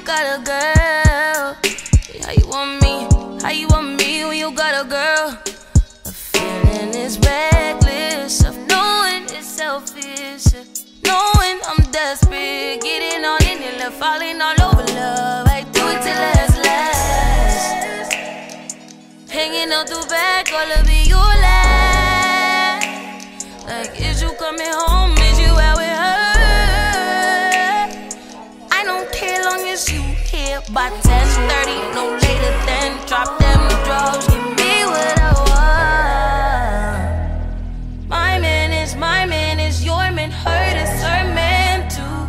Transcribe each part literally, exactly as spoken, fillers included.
got a girl. How you want me? How you want me when you got a girl? A feeling is reckless of knowing it's selfish, knowing I'm desperate, getting on in it, left falling all over love. I do it till last, last. Hanging out the back, all of it you last. Like, is you coming home? Is you out with her? I don't care long as you here by ten thirty, no later than drop them drugs, give me what I want. My man is my man is your man, hurt is her man too.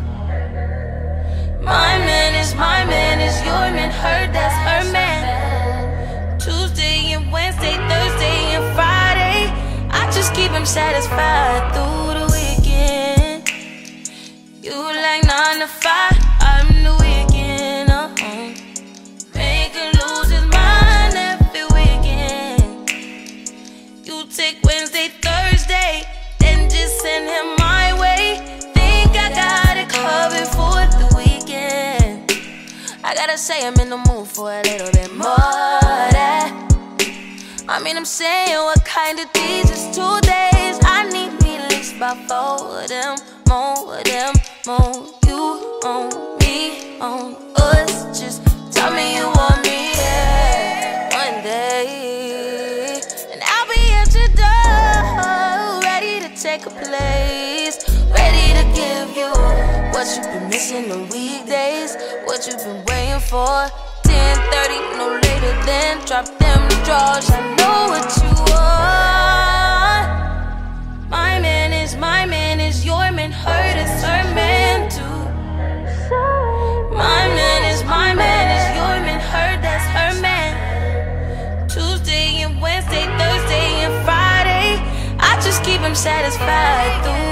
My man is my man is your man, hurt that's her man. Tuesday and Wednesday, Thursday and Friday, I just keep him satisfied through the weekend. You like nine to five, I'm the weekend. Uh-huh. Make him lose his mind every weekend. You take Wednesday, Thursday, then just send him my way. Think I got it covered for the weekend. I gotta say I'm in the mood for a little bit more of that. I mean, I'm saying, what kind of days is two days? I need me at least about four of them, more of them, more. You on me, on us. Just tell me you want me, yeah, one day. And I'll be at your door, ready to take a place, ready to give you what you've been missing the weekdays, what you've been waiting for. ten thirty, no later than drop them drawers. I know what you want. My man is my man is your man, hurt is her man too. My man is my man is your man, hurt that's her man. Tuesday and Wednesday, Thursday and Friday, I just keep him satisfied through